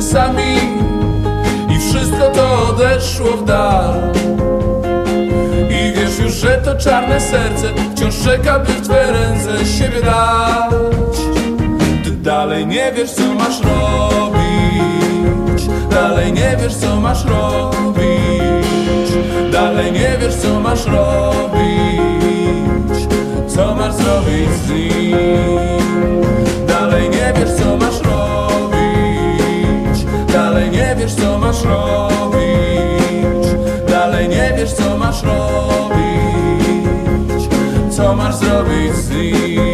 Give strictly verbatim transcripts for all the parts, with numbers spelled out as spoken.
sami i wszystko to odeszło w dal. I wiesz już, że to czarne serce wciąż czeka, by w twe ręce siebie dać. Ty dalej nie wiesz, co masz robić, dalej nie wiesz, co masz robić, dalej nie wiesz, co masz robić, co masz zrobić z nim. Dalej nie wiesz, co masz robić, dalej nie wiesz, co masz robić, dalej nie wiesz, co masz robić, co masz zrobić z nim.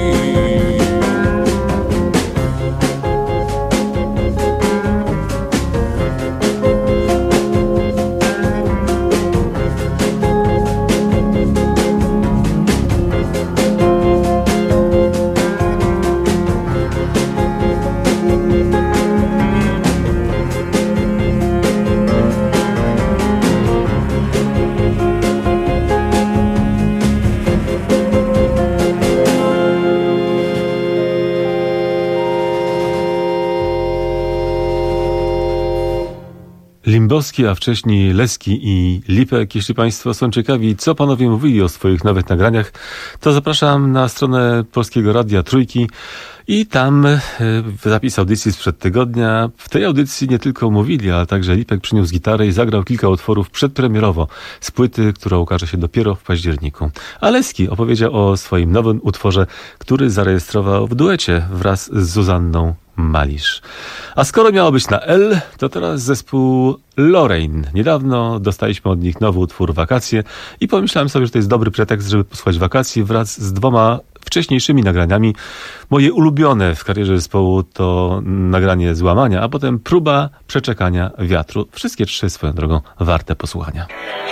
Limbowski, a wcześniej Leski i Lipek. Jeśli Państwo są ciekawi, co panowie mówili o swoich nowych nagraniach, to zapraszam na stronę Polskiego Radia Trójki i tam zapis audycji sprzed tygodnia. W tej audycji nie tylko mówili, ale także Lipek przyniósł gitarę i zagrał kilka utworów przedpremierowo z płyty, która ukaże się dopiero w październiku. A Leski opowiedział o swoim nowym utworze, który zarejestrował w duecie wraz z Zuzanną Malisz. A skoro miało być na L, to teraz zespół Lorraine. Niedawno dostaliśmy od nich nowy utwór Wakacje i pomyślałem sobie, że to jest dobry pretekst, żeby posłuchać Wakacji wraz z dwoma wcześniejszymi nagraniami. Moje ulubione w karierze zespołu to nagranie Złamania, a potem Próba przeczekania wiatru. Wszystkie trzy swoją drogą warte posłuchania.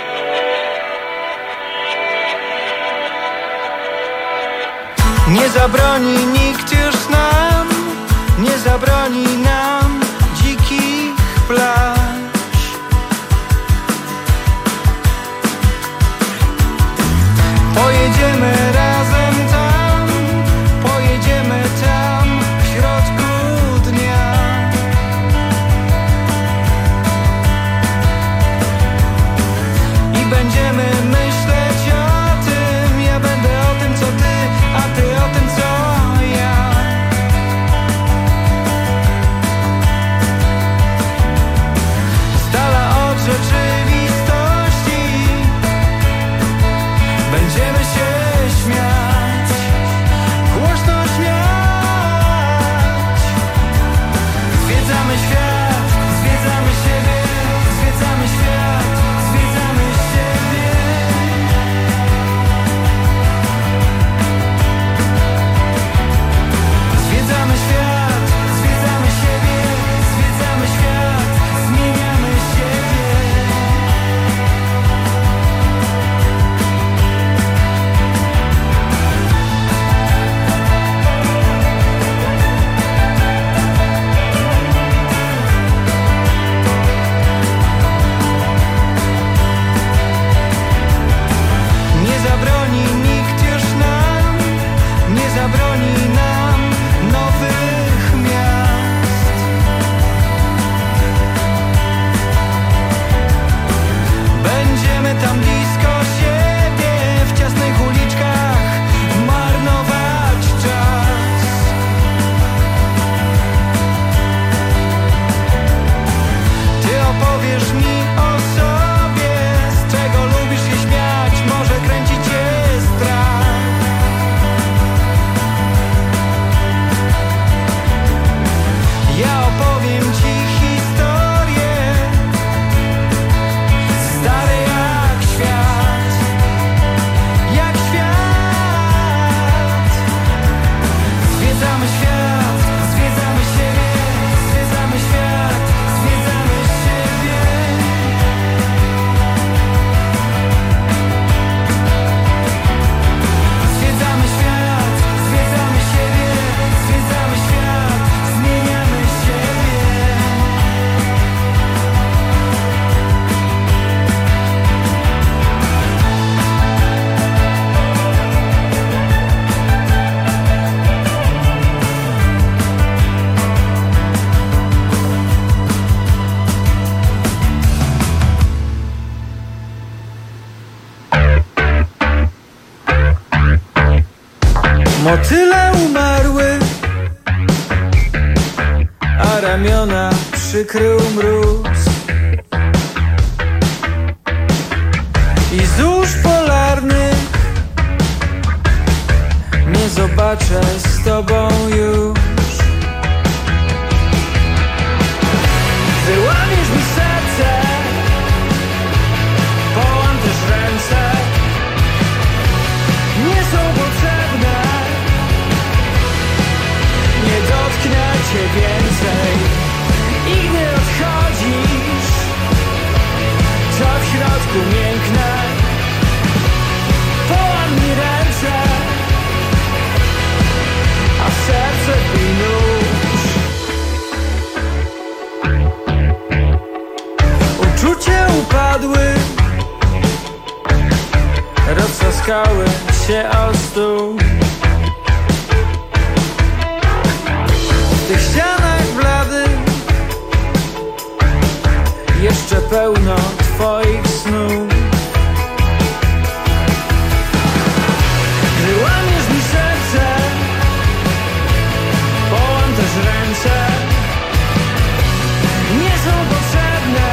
Nie zabroni nikt już nam, nie zabroni nam dzikich plaż. Pojedziemy razem tam, pojedziemy tam w środku dnia. I będziemy myśleć o tym, ja będę o tym, co ty, a ty o tym, co ja. Z dala od rzeczywistości będziemy się śmiać, głośno śmiać. przykrył mróz i zórz polarnych nie zobaczę z tobą już. Gdy łamiesz mi serce, połam też ręce, nie są potrzebne, nie dotknę cię więcej. I gdy odchodzisz, to w środku mięknę, połam mi ręce, a w serce bij nóż. Uczucia upadły, roztrzaskały się o stół. W tych ścianach bladych jeszcze pełno twoich snów. Gdy łamiesz mi serce, połam też ręce, nie są potrzebne,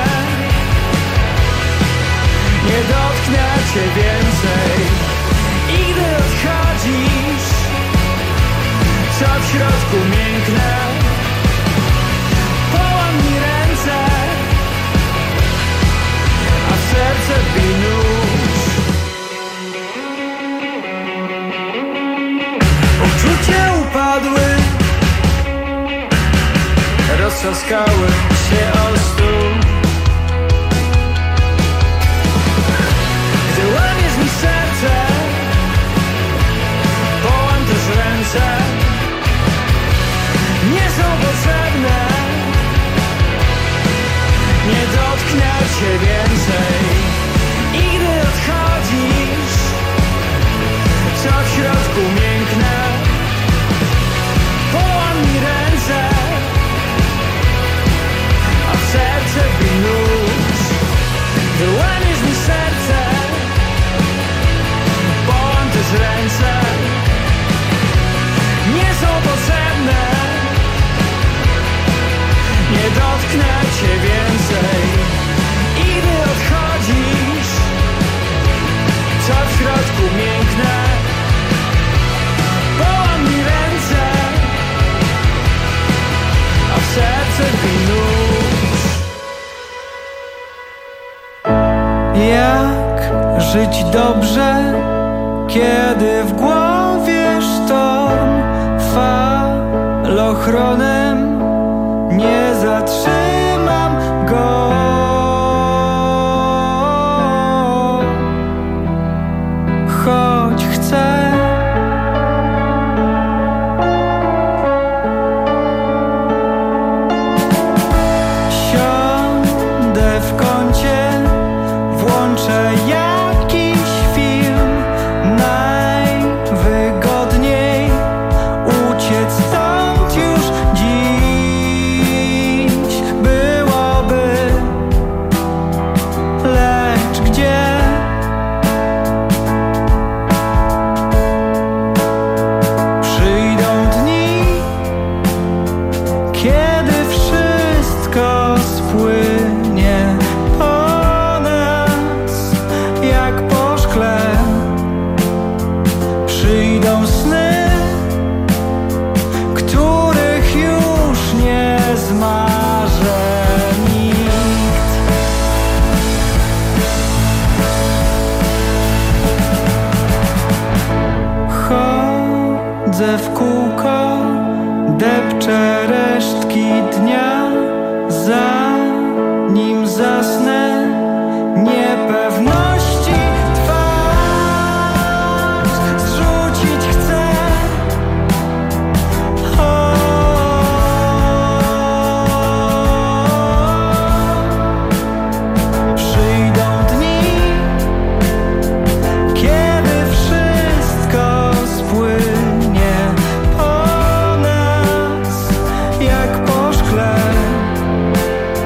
nie dotknę cię więcej. I gdy odchodzisz, co w środku mięknę, połam mi ręce, a w serce bij nóż. Uczucia upadły, roztrzaskały się o stół. Gdy łamiesz mi serce, połam też ręce, nie są potrzebne, nie dotknę cię więcej. I gdy odchodzisz, co w środku mięknę, połam mi ręce, a w serce bij nóż. Gdy łamiesz mi serce, połam też ręce, nie są potrzebne, nie dotknę cię więcej. I gdy odchodzisz, co w środku mięknę, połam mi ręce, a w serce bij nóż. Jak żyć dobrze, kiedy w głowie sztorm falochronem nie zatrzymam go. Choć chcę, siądę w kącie, włączę jakiś film, najwygodniej uciec stąd już dziś byłoby. Lecz gdzie? Przyjdą dni, kiedy wszystko spłynie po nas jak po szkle. Przyjdą sny, których już nie zmaże nikt. Chodzę w kółko, depczę resztki dnia, zanim zasnę, niepewności twarz zrzucić chcę. O, przyjdą dni, kiedy wszystko spłynie po nas jak po szkle.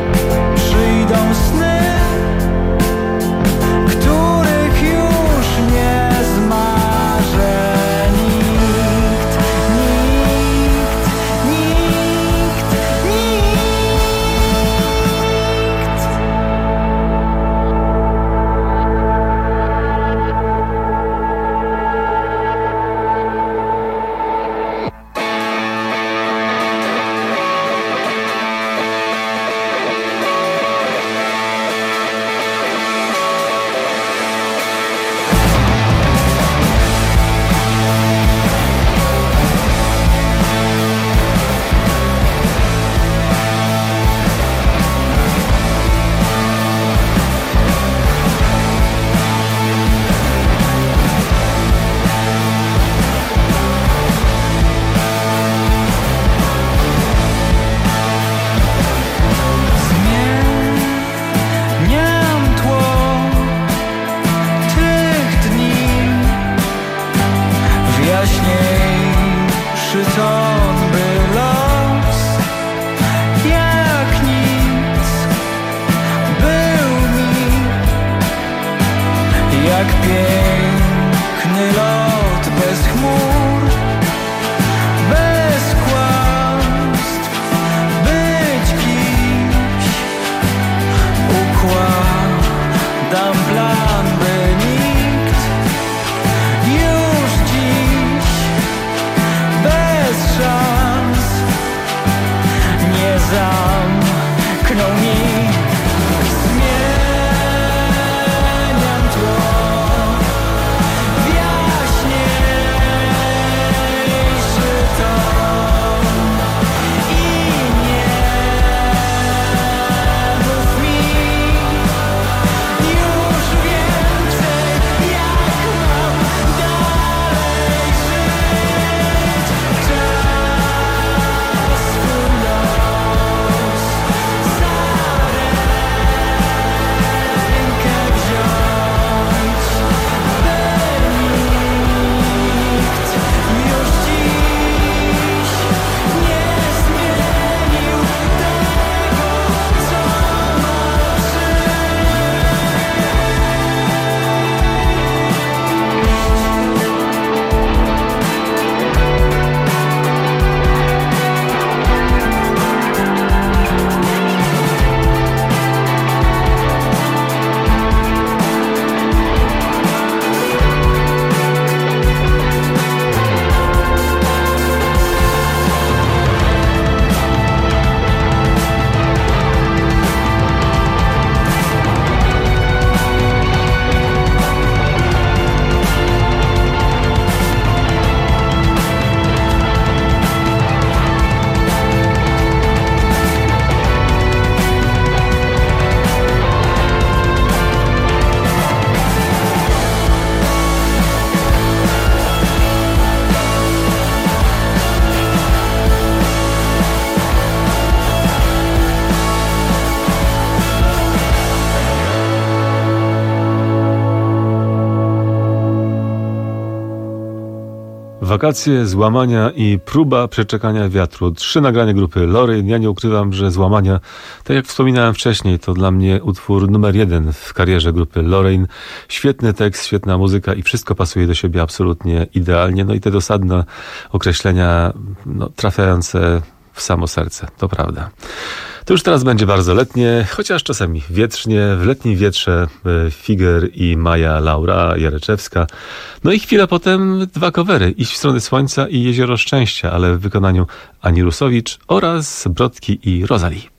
Wakacje, Złamania i Próba przeczekania wiatru. Trzy nagrania grupy Lorraine. Ja nie ukrywam, że Złamania, tak jak wspominałem wcześniej, to dla mnie utwór numer jeden w karierze grupy Lorraine. Świetny tekst, świetna muzyka i wszystko pasuje do siebie absolutnie idealnie. No i te dosadne określenia, no, trafiające w samo serce, to prawda. To już teraz będzie bardzo letnie, chociaż czasami wietrznie. W letnim wietrze Figer i Maja Laura Jareczewska. No i chwilę potem dwa covery. Iść w stronę słońca i Jezioro Szczęścia, ale w wykonaniu Ani Rusowicz oraz Brodki i Rosalie.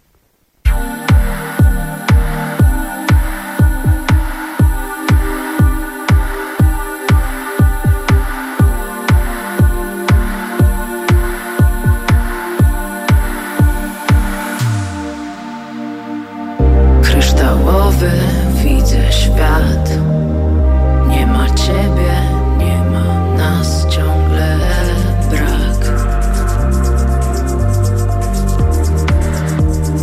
Kryształowy widzę świat. Nie ma ciebie, nie ma nas, ciągle brak.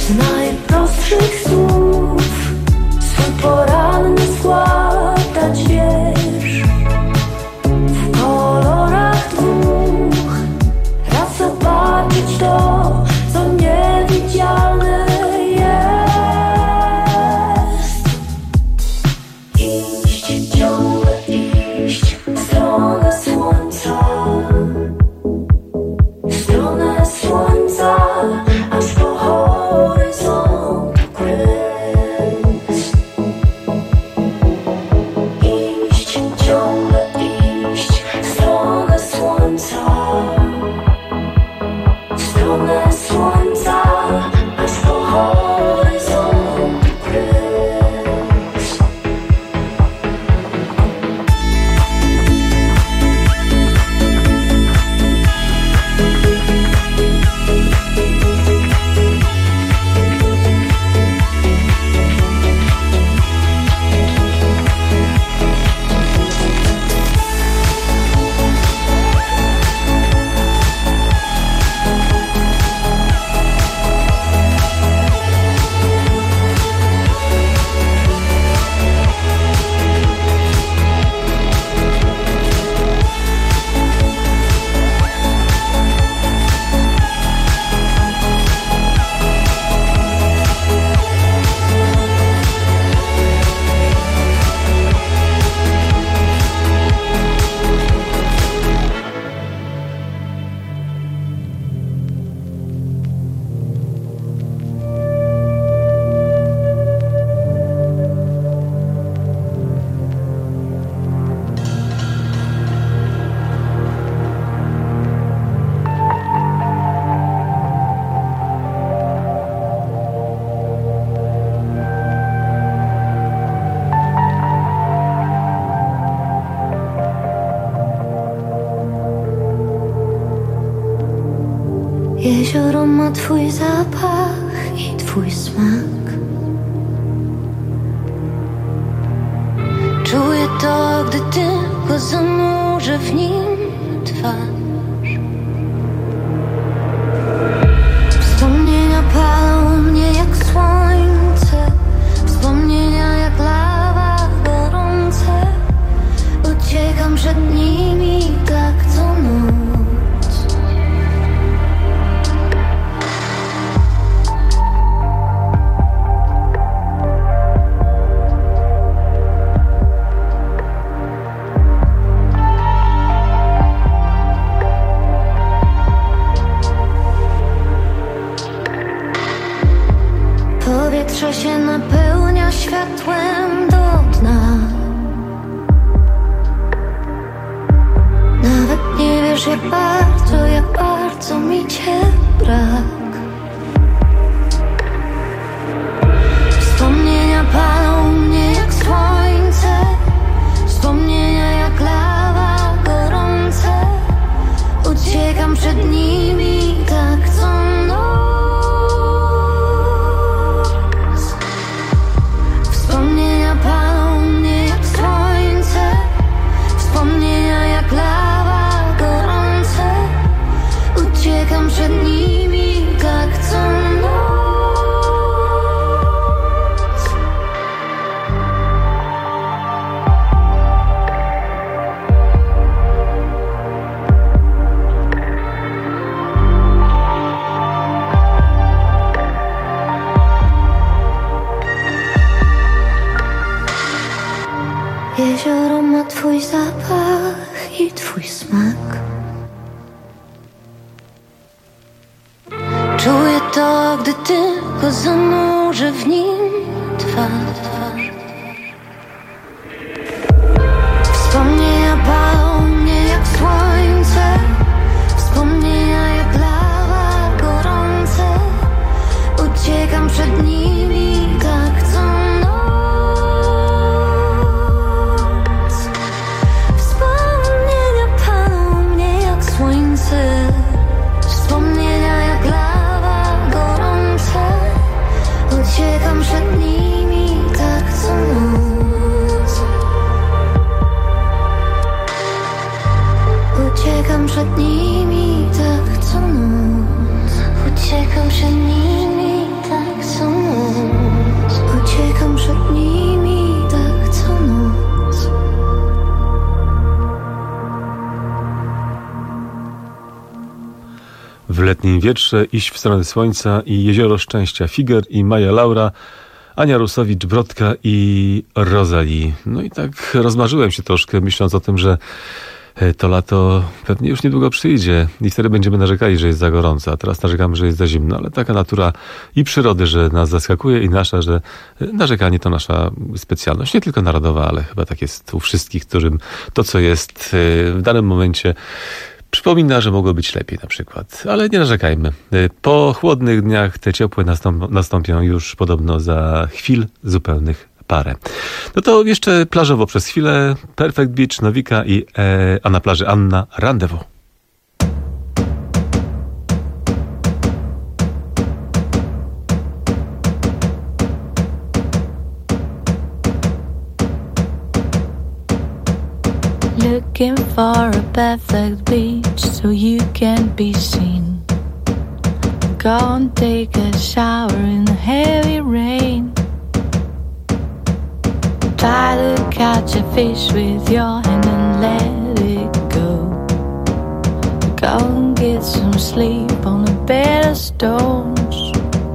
Z najprostszych słów swój poranny składać wiersz. W kolorach dwóch raz zobaczyć to, co niewidzialne jest. Iść, ciągle iść w stronę słońca, w stronę słońca, aż po horyzont kres. Iść, ciągle iść w stronę słońca, w stronę słońca, aż po horyzont kres. Jezioro ma twój zapach i twój smak. Czuję to, gdy tylko zanurzę w nim twarz. Wspomnienia palą mnie jak słońce, wspomnienia jak lawa gorące. Uciekam przed nimi tak co noc. Powietrze się napełnia światłem do dna. Nawet nie wiesz jak bardzo, jak bardzo mi cię brak. Wspomnienia palą mnie jak słońce, wspomnienia jak lawa gorące. Uciekam przed nimi tak co noc. Wspomnienia palą mnie jak słońce, wspomnienia jak lawa gorące. Uciekam przed nimi tak co noc. Jezioro ma twój zapach i twój smak. Czuję to, gdy tylko zanurzę w nim twarz. Wspomnienia palą mnie jak słońce, wspomnienia jak lawa gorące. Uciekam przed nimi tak co noc. Wspomnienia palą mnie jak słońce, wspomnienia jak lawa gorące. Uciekam przed nimi tak co noc. letnim wietrze, Iść w stronę słońca i Jezioro szczęścia, Figer i Maja Laura, Ania Rusowicz-Brodka i Rosalie. No i tak rozmarzyłem się troszkę, myśląc o tym, że to lato pewnie już niedługo przyjdzie i wtedy będziemy narzekali, że jest za gorąco, a teraz narzekamy, że jest za zimno, ale taka natura i przyrody, że nas zaskakuje, i nasza, że narzekanie to nasza specjalność, nie tylko narodowa, ale chyba tak jest u wszystkich, którym to, co jest w danym momencie, przypomina, że mogło być lepiej na przykład. Ale nie narzekajmy. Po chłodnych dniach te ciepłe nastąp- nastąpią już podobno za chwil zupełnych parę. No to jeszcze plażowo przez chwilę. Perfect Beach, Nowika i e, a na plaży Anna, Rendezvous. Looking for a perfect beach so you can be seen. Go and take a shower in the heavy rain. Try to catch a fish with your hand and let it go. Go and get some sleep on a bed of stones.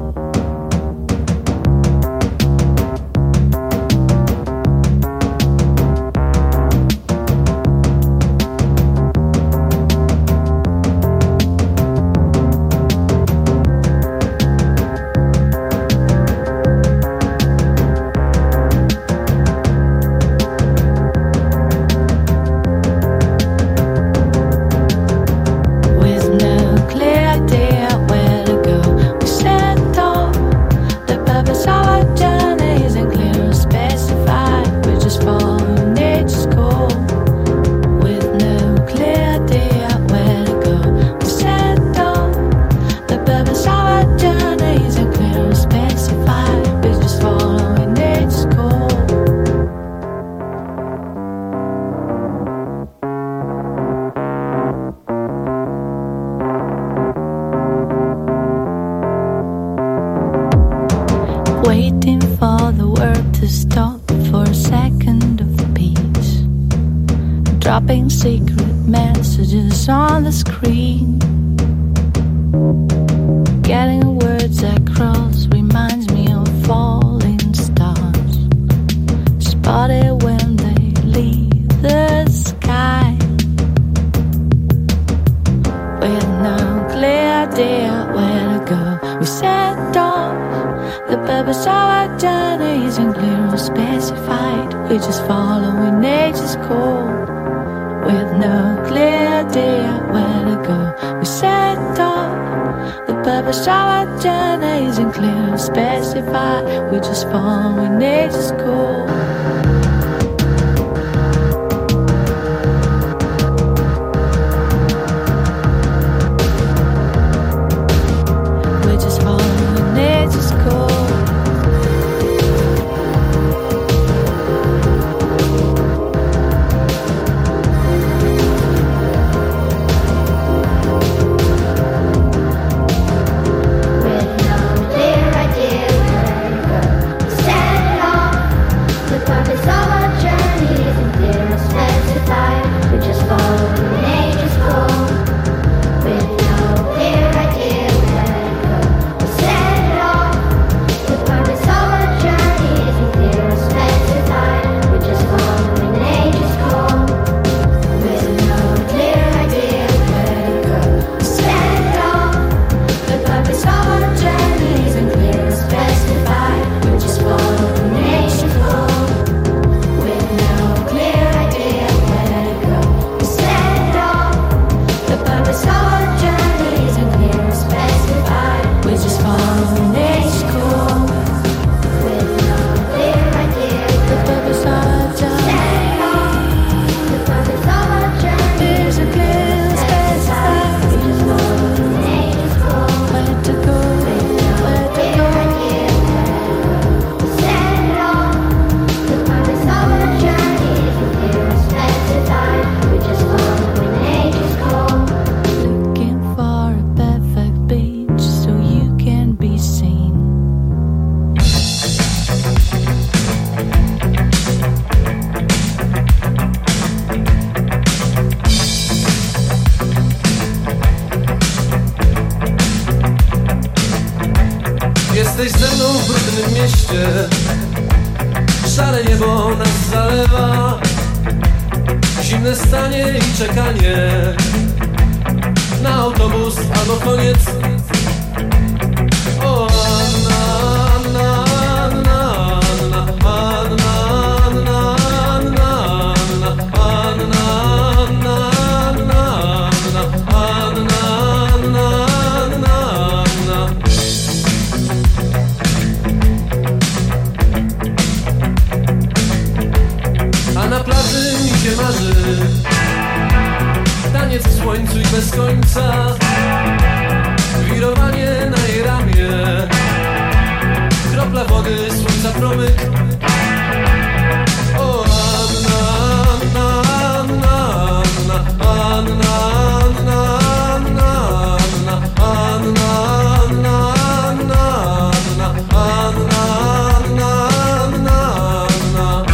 Waiting for the world to stop for a second of peace. Dropping secret messages on the screen. Getting words across reminds me of falling stars. Spotted when they leave the sky. With no clear idea where to go, we set off. The purpose of our journey isn't clear or specified. We're just following nature's call. With no clear idea where to go, we set off. The purpose of our journey isn't clear or specified. We're just following nature's call. We're just following nature's call. With no clear idea where to go, set off. The Jesteś ze mną w brudnym mieście, szare niebo nas zalewa, zimne stanie i czekanie na autobus albo koniec. O Anna, Anna, Anna, Anna, Anna, Anna, Anna, Anna, Anna, Anna, Anna, Anna. A na plaży mi się marzy taniec w słońcu i bez końca, wirowanie na jej ramię, kropla wody, słońca promyk. O Anna, Anna, Anna, Anna, Anna, Anna, Anna, Anna, Anna, Anna, Anna, Anna, Anna.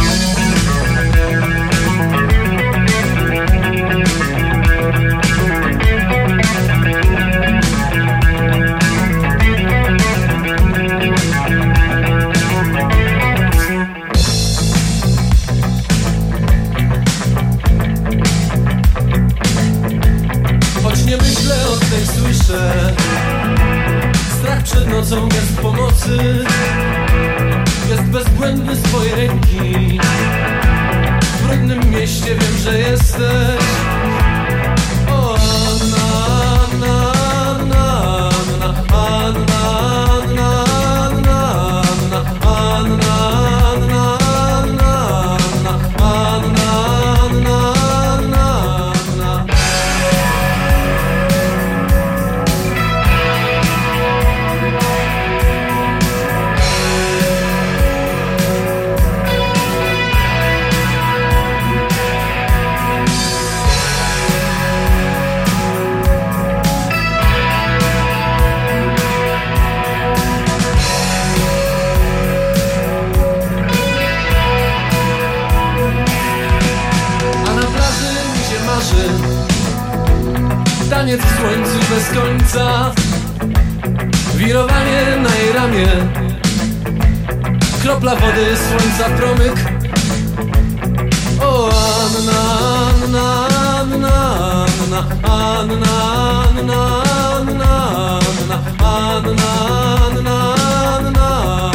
Choć nie myślę, oddech słyszę strach przed nocą, gest pomocy, jest bezbłędny swojej ręki. W brudnym mieście wiem, że jesteś. O Anna, Anna, Anna, Anna, Anna, Anna, Anna, Anna, Anna, Anna, Anna, Anna, Anna. Taniec w słońcu bez końca, wirowanie na jej ramię, kropla wody, słońca promyk. O Anna, Anna, Anna, Anna, Anna, Anna, Anna, Anna, Anna, Anna,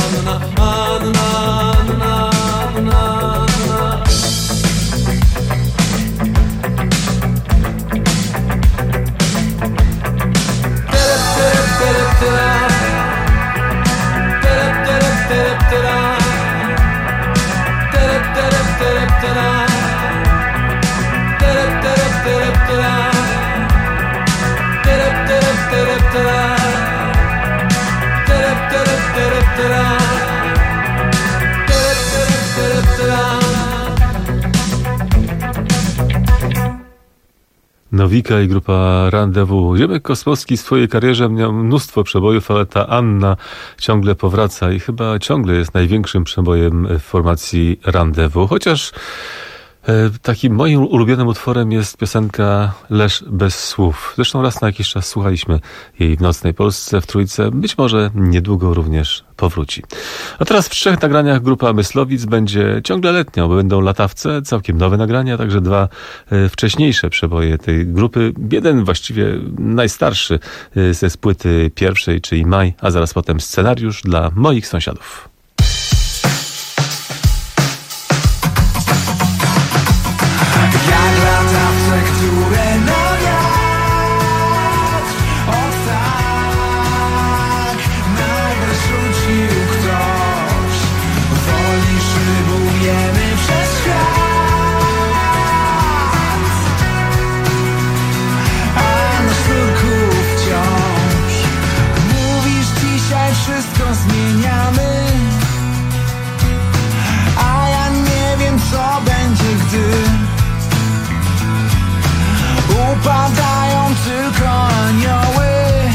Anna, Anna, Anna. Nowika i grupa Rendezvous. Ziemek Kosmowski w swojej karierze miał mnóstwo przebojów, ale ta Anna ciągle powraca i chyba ciągle jest największym przebojem w formacji Rendezvous. Chociaż e, takim moim ulubionym utworem jest piosenka Leż bez słów. Zresztą raz na jakiś czas słuchaliśmy jej w Nocnej Polsce w Trójce. Być może niedługo również powróci. A teraz w trzech nagraniach grupa Myslowic będzie ciągle letnią, bo będą latawce, całkiem nowe nagrania, także dwa e, wcześniejsze przeboje tej grupy. Jeden właściwie najstarszy e, ze płyty pierwszej, czyli Maj, a zaraz potem Scenariusz dla moich sąsiadów. Jak latawce, które na wiatr od tak nagle rzucił ktoś. Woli szybujemy przez świat, a na sznurku wciąż mówisz, dzisiaj wszystko zmieniamy, a ja nie wiem, co będzie, gdy upadają tylko anioły.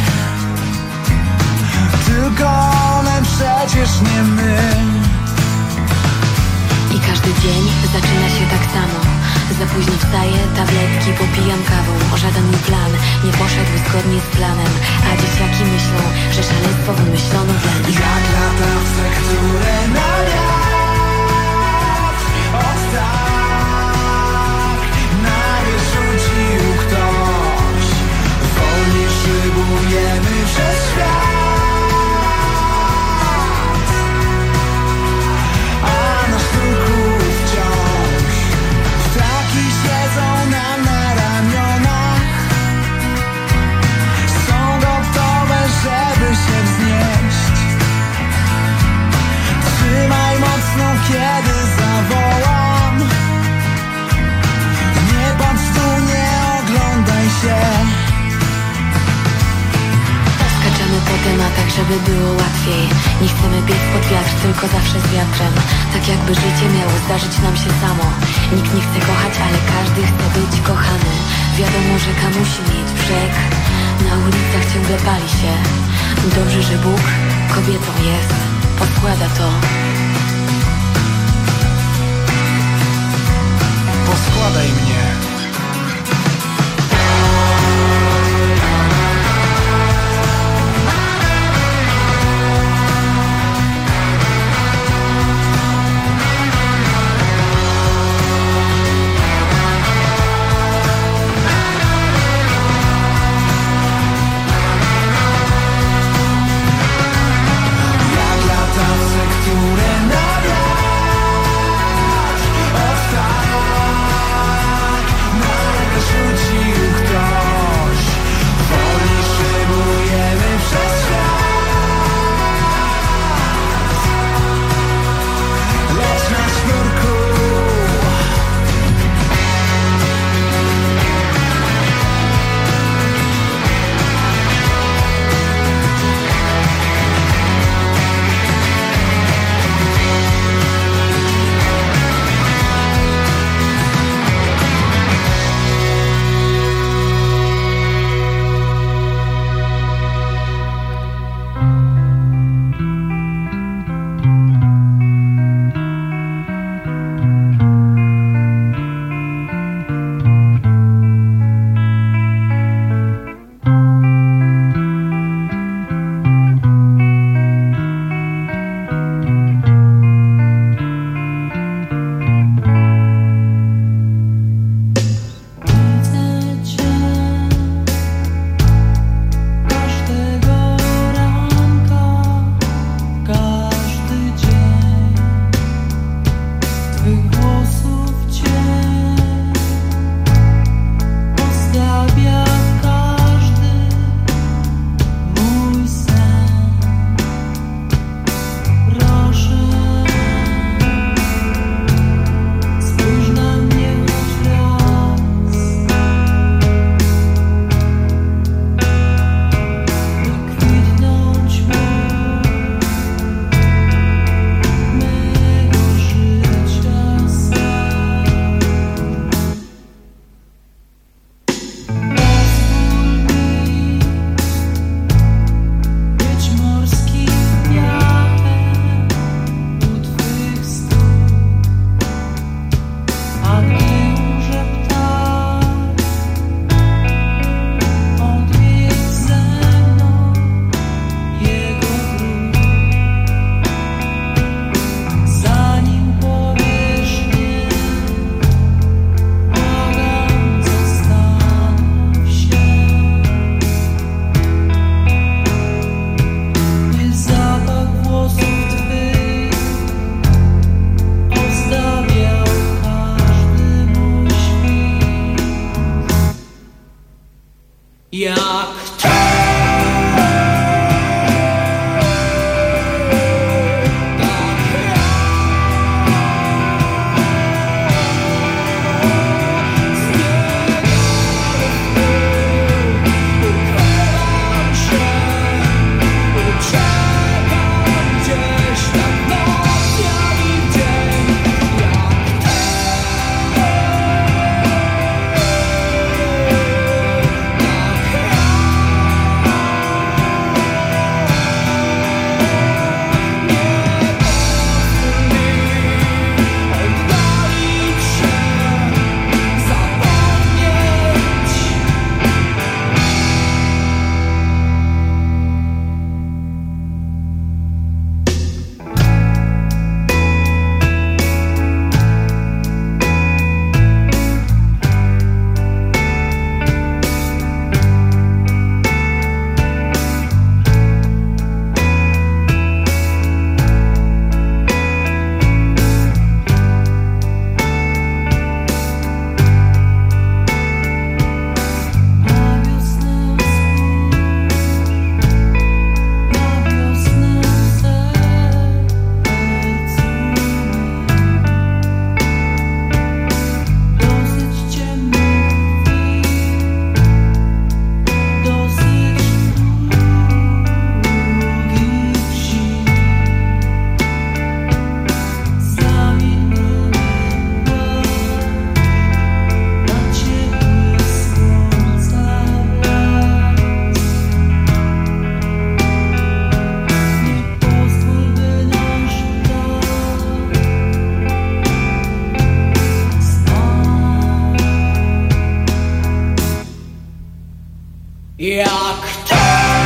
Tylko one, przecież nie my. I każdy dzień zaczyna się tak samo. Za późno wstaję, tabletki popijam kawą. O żaden mój plan nie poszedł zgodnie z planem. A dzieciaki myślą, że szaleństwo wymyślono dla nich. Jak latawce, które na wiatr od tak nagle rzucił ktoś. Wolniej szybujemy przez świat, a nasz ruch wciąż. Ptaki siedzą nam na ramionach, są gotowe, żeby się wznieść. Trzymaj mocno, kiedy zawołam. Nie patrz tu, nie oglądaj się. Skaczemy po tematach, żeby było łatwiej. Nie chcemy biec pod wiatr, tylko zawsze z wiatrem. Tak jakby życie miało zdarzyć nam się samo. Nikt nie chce kochać, ale każdy chce być kochany. Wiadomo, rzeka musi mieć brzeg. Na ulicach ciągle pali się. Dobrze, że Bóg kobietą jest. Podkłada to. Poskładaj mnie. Jak latawce, które jak ty.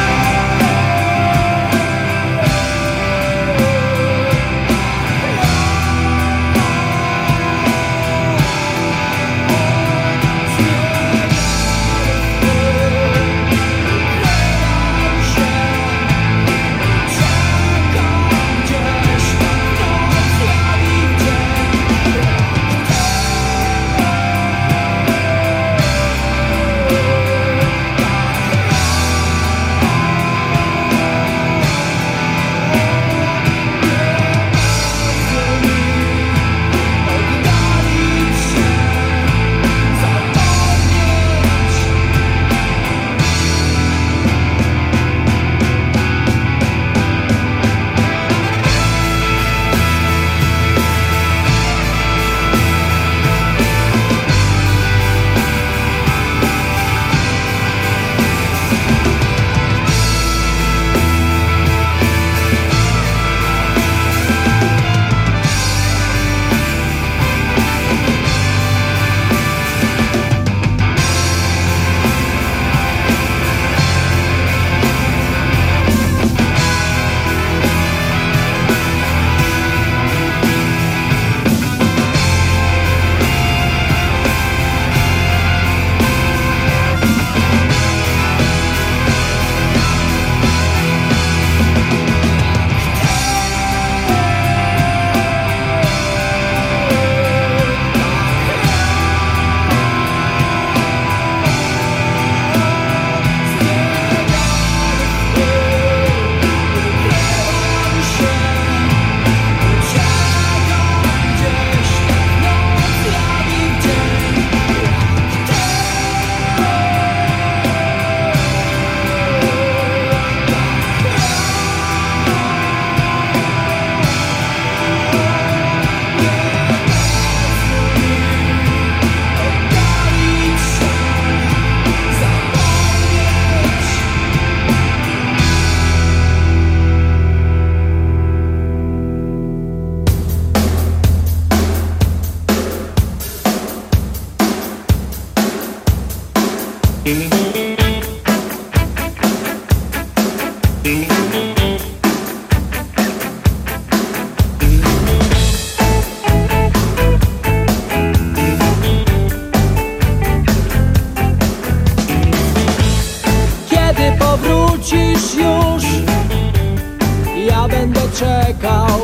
Czekał.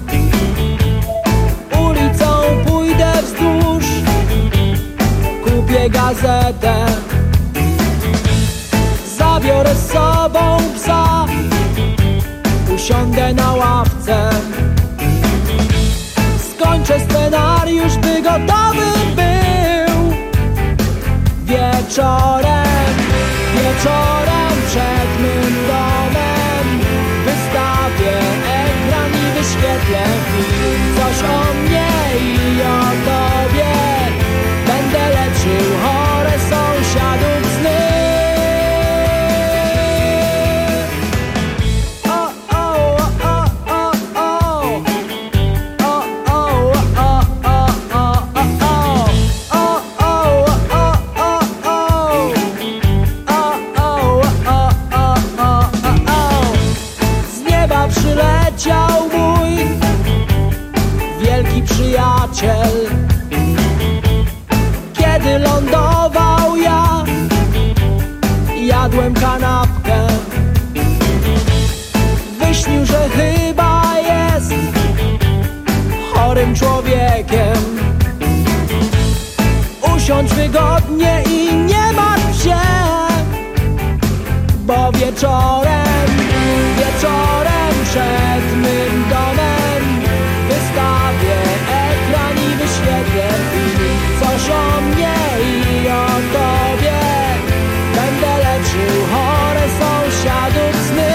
Ulicą pójdę wzdłuż, kupię gazetę, zabiorę z sobą psa, usiądę na ławce, skończę scenariusz, by gotowy był. Wieczorem, wieczorem przed mym domem wystawię ekran i wyświetlę film. Coś o mnie i o tobie, będę leczył chore sąsiadów sny. O, o, o, o, o. O, o, o, o, o, o, o. O, o, o, o, o. O, o, o, o, o, o. Z nieba przyleciał mój wielki przyjaciel. Kiedy lądował ja, jadłem kanapkę. Wyśnił, że chyba jest chorym człowiekiem. Usiądź wygodnie i nie martw się, bo wieczorem, wieczorem przed mym domem wystawię ekran i wyświetlę film. Coś o mnie i o tobie, będę leczył chore sąsiadów sny.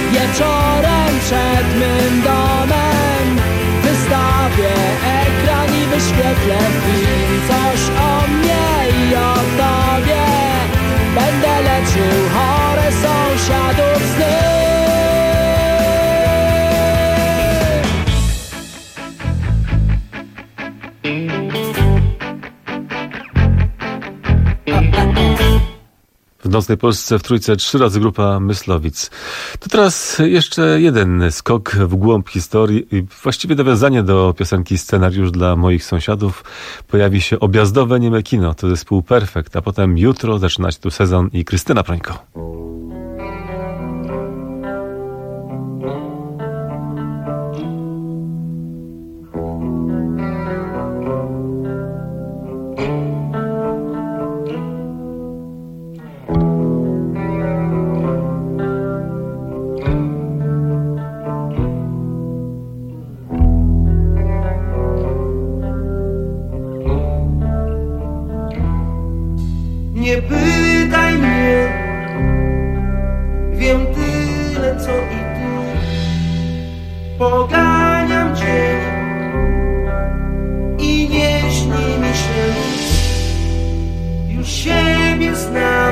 Wieczorem przed mym domem wystawię ekran i wyświetlę film. Coś o mnie i o tobie. Będę leczył chore sąsiadów sny. W Nocnej Polsce w Trójce trzy razy grupa Myslowic. To teraz jeszcze jeden skok w głąb historii i właściwie nawiązanie do piosenki Scenariusz dla moich sąsiadów. Pojawi się Objazdowe Nieme Kino, to zespół Perfekt, a potem jutro zaczynać tu sezon i Krystyna Prońko. Nie pytaj mnie, wiem tyle co i ty. Poganiam dzień i nie śni mi się nic. Już siebie znam,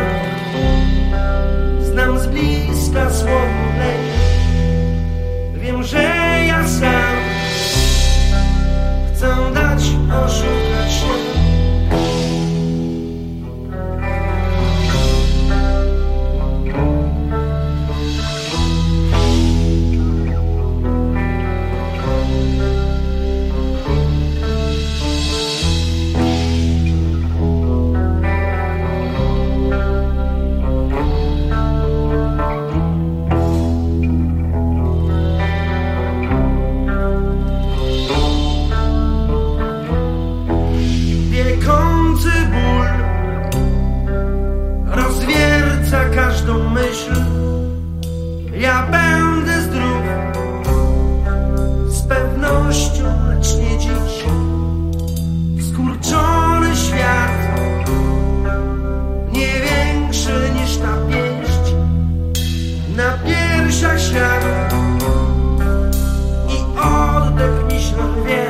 znam z bliska słowo lęk. Wiem, że ja sam chcę dać oszukać się. Każdą myśl, ja będę zdrów, z pewnością, lecz nie dziś. Skurczony świat, nie większy niż ta pięść, na piersiach świat i oddech mi się rwie.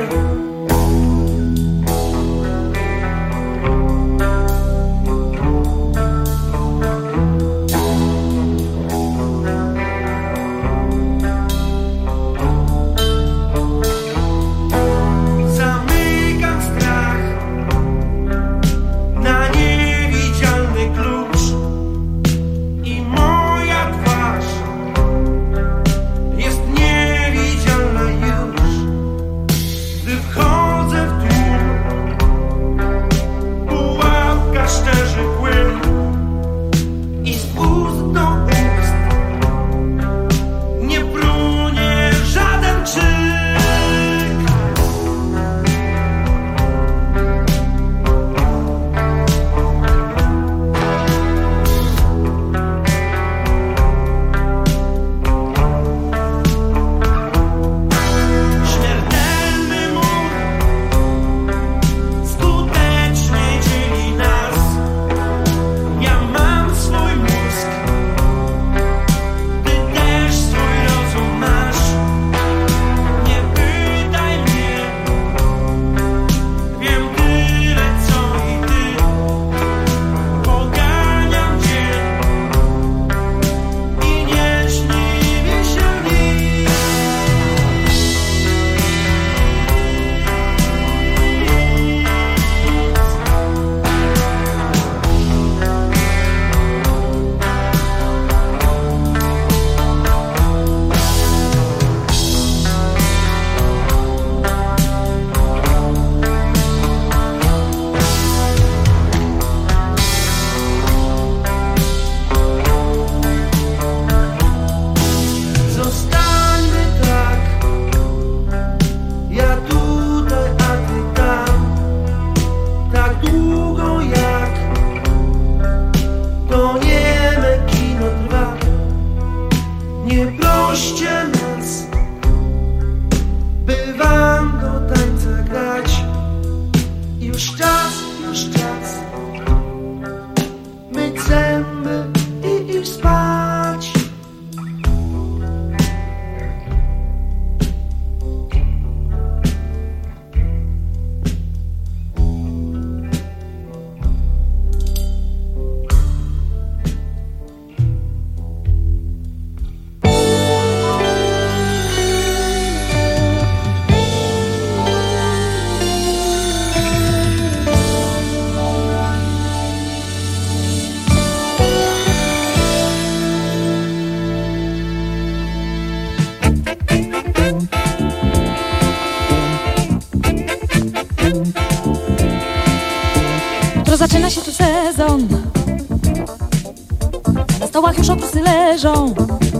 leżą.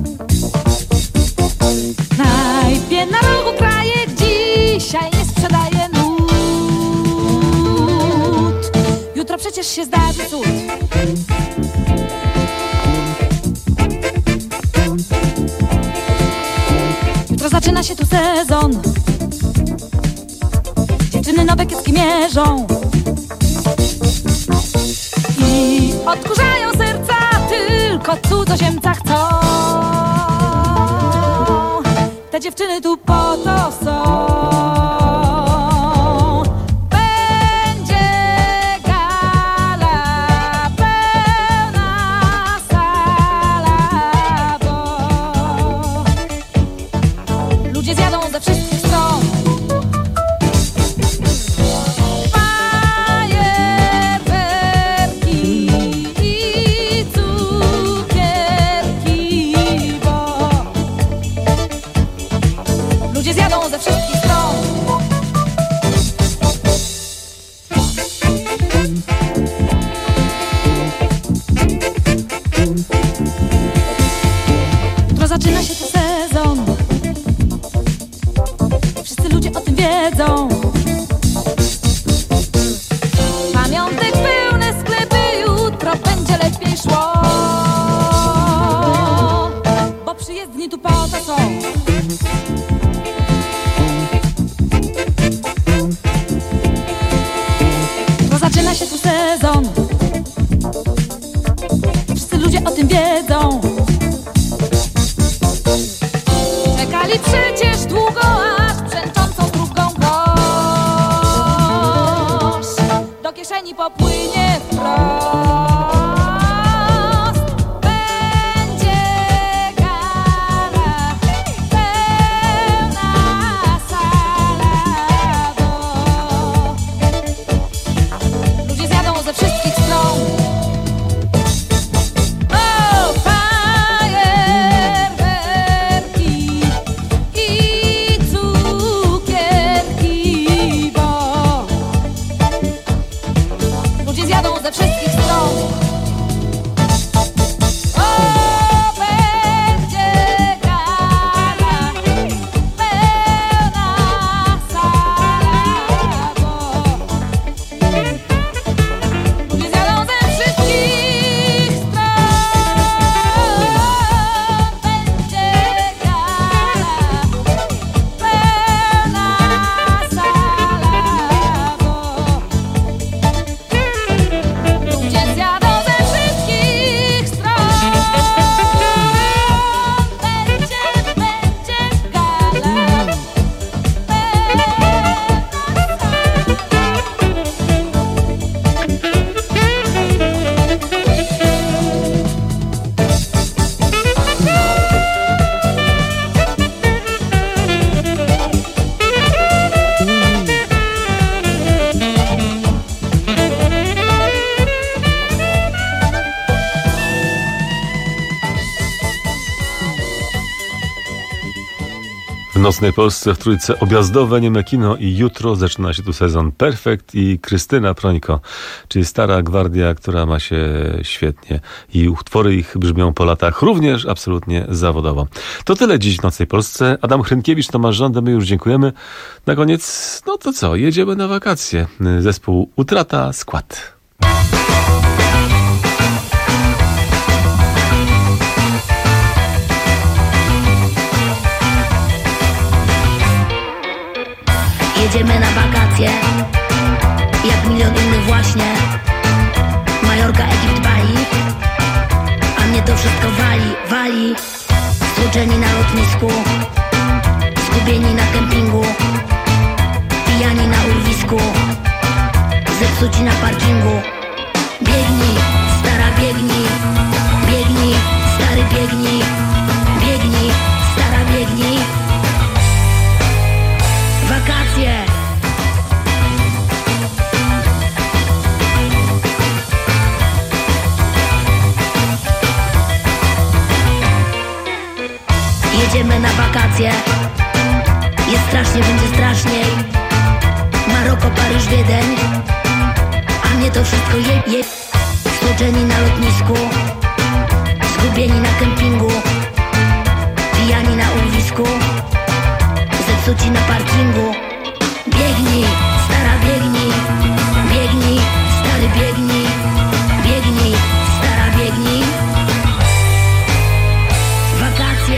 W knajpie na rogu krajek dzisiaj nie sprzedaje nut. Jutro przecież się zdarzy cud. Jutro zaczyna się tu sezon. Dziewczyny nowe kiecki mierzą i odkurzają serca, tylko cudzoziemca chcą. Te dziewczyny tu po to są. Będzie gala, pełna sala, bo ludzie zjadą ze wszystkich stron. Fajerwerki i cukierki, bo ludzie zjadą ze wszystkich stron. Jutro zaczyna się tu sezon. Wszyscy ludzie o tym wiedzą. Pamiątek pełne sklepy, jutro będzie lepiej szło, bo przyjezdni tu po to są. Jutro zaczyna się tu sezon. Wszyscy ludzie o tym wiedzą. Czekali przecież długo, aż brzęczącą trubką grosz do kieszeni popłynie wprost. Będzie gala, pełna sala, bo ludzie zjadą ze wszystkich stron. O, fajerwerki i cukierki, bo ludzie zjadą ze wszystkich stron. O, będzie gala, pełna sala, bo ludzie zjadą ze wszystkich stron. Będzie gala, pełna sala, bo ludzie zjadą ze wszystkich stron. Będzie, będzie gala, W nocnej Polsce w Trójce objazdowe nieme kino i jutro zaczyna się tu sezon Perfekt i Krystyna Prońko, czyli stara gwardia, która ma się świetnie i utwory ich brzmią po latach również absolutnie zawodowo. To tyle dziś w nocnej Polsce. Adam Hrynkiewicz, Tomasz Żąda, my już dziękujemy. Na koniec, no to co, jedziemy na wakacje. Zespół Utrata, skład. Jedziemy na wakacje, jak milion innych właśnie. Majorka, Egipt, Bali, a mnie to wszystko wali, wali. Stłuczeni na lotnisku, zgubieni na kempingu, pijani na urwisku, zepsuci na parkingu. Biegnij, stara, biegnij, biegnij, stary, biegnij, biegnij, stara, biegnij. Wakacje. Jedziemy na wakacje. Jest strasznie, będzie straszniej. Maroko, Paryż, Wiedeń, a mnie to wszystko je, je. Stłuczeni na lotnisku, zgubieni na kempingu, pijani na urwisku, zepsuci na parkingu. Biegnij, stara biegnij, biegnij, stary biegnij, biegnij, stara biegnij. Wakacje.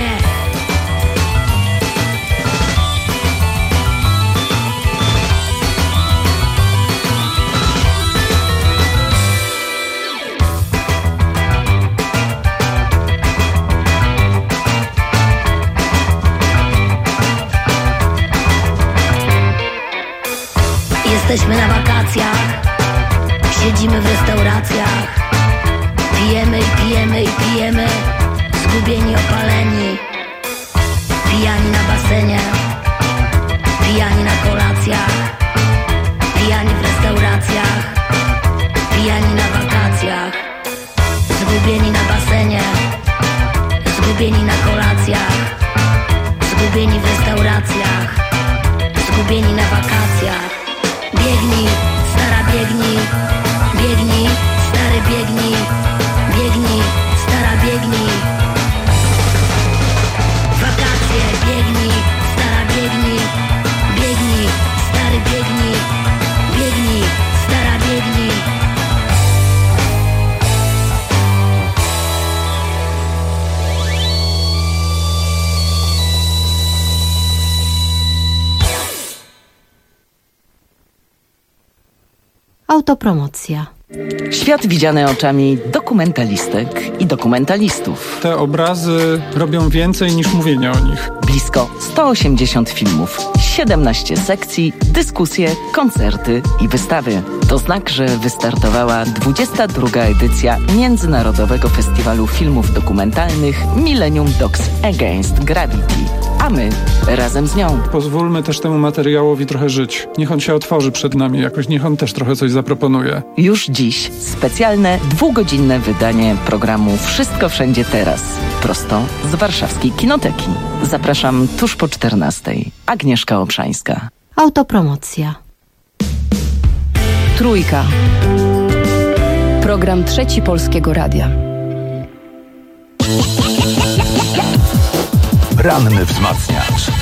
Jesteśmy na wakacjach, siedzimy w restauracjach, pijemy i pijemy i pijemy, zgubieni, opaleni, pijani na basenie, pijani na kolacjach, pijani w restauracjach, pijani na wakacjach, zgubieni na basenie, zgubieni na kolacjach, zgubieni w restauracjach, zgubieni na wakacjach. Biegnij, stara biegnij, biegnij, stary biegnij, biegnij, stara biegnij. Wakacje, biegnij, stara biegnij, biegnij, stary biegnij, biegnij, stara biegnij. Autopromocja. Świat widziany oczami dokumentalistek i dokumentalistów. Te obrazy robią więcej niż mówienie o nich. Blisko sto osiemdziesiąt filmów, siedemnaście sekcji, dyskusje, koncerty i wystawy. To znak, że wystartowała dwudziesta druga edycja Międzynarodowego Festiwalu Filmów Dokumentalnych Millennium Docs Against Gravity. A my razem z nią. Pozwólmy też temu materiałowi trochę żyć. Niech on się otworzy przed nami jakoś, niech on też trochę coś zaproponuje. Już dziś specjalne dwugodzinne wydanie programu Wszystko Wszędzie Teraz. Prosto z warszawskiej Kinoteki. Zapraszam tuż po czternastej. Agnieszka Obszańska. Autopromocja. Trójka. Program Trzeci Polskiego Radia. Ranny wzmacniacz.